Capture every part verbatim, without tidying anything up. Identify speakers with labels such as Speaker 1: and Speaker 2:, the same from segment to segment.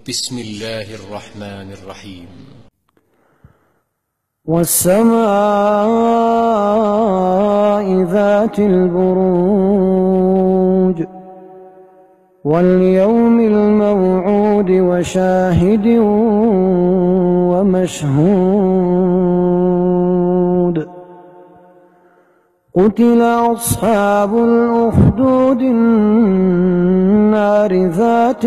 Speaker 1: بسم الله الرحمن الرحيم.
Speaker 2: والسماء ذات البروج واليوم الموعود وشاهد ومشهود قتل أصحاب الأخدود النار ذات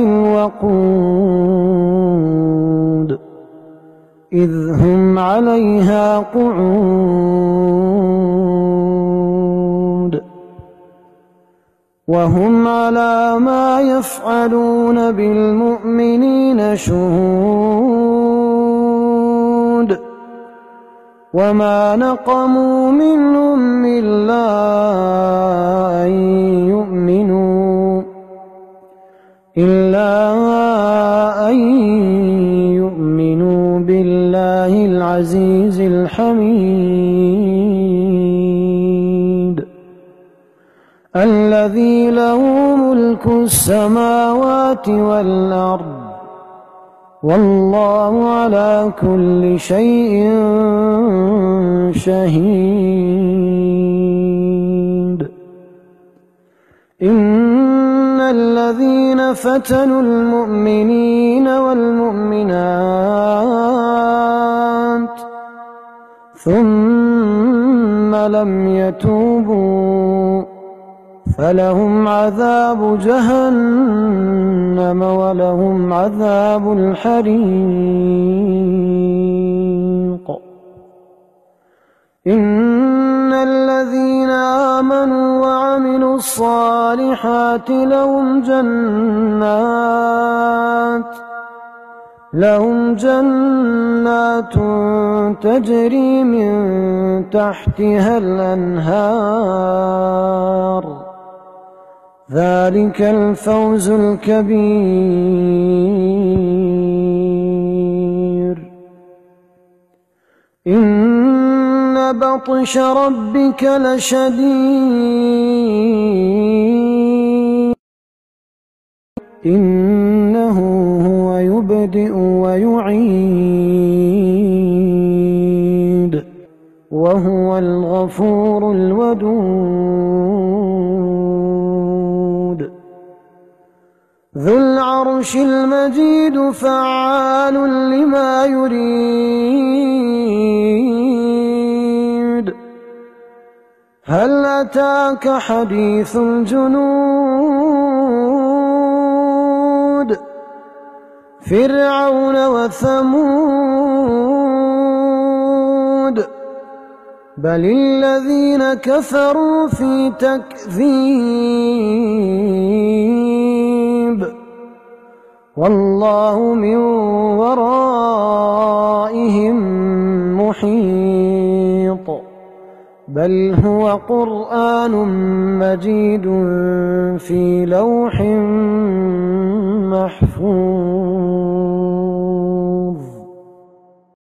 Speaker 2: الوقود إذ هم عليها قعود وهم على ما يفعلون بالمؤمنين شهود وما نقموا منهم إلا أن يؤمنوا إلا أن يؤمنوا بالله العزيز الحميد الذي له ملك السماوات والأرض والله على كل شيء شهيد. إن الذين فتنوا المؤمنين والمؤمنات ثم لم يتوبوا فلهم عذاب جهنم ولهم عذاب الحريق. إن الذين آمنوا وعملوا الصالحات لهم جنات لهم جنات تجري من تحتها الأنهار ذلك الفوز الكبير. إن بطش ربك لشديد إنه هو يبدئ ويعيد وهو الغفور الودود ذو العرش المجيد فعال لما يريد. هل أتاك حديث الجنود فرعون وثمود بل الذين كفروا في تكذيب والله من ورائهم محيط بل هو قرآن مجيد في لوح محفوظ.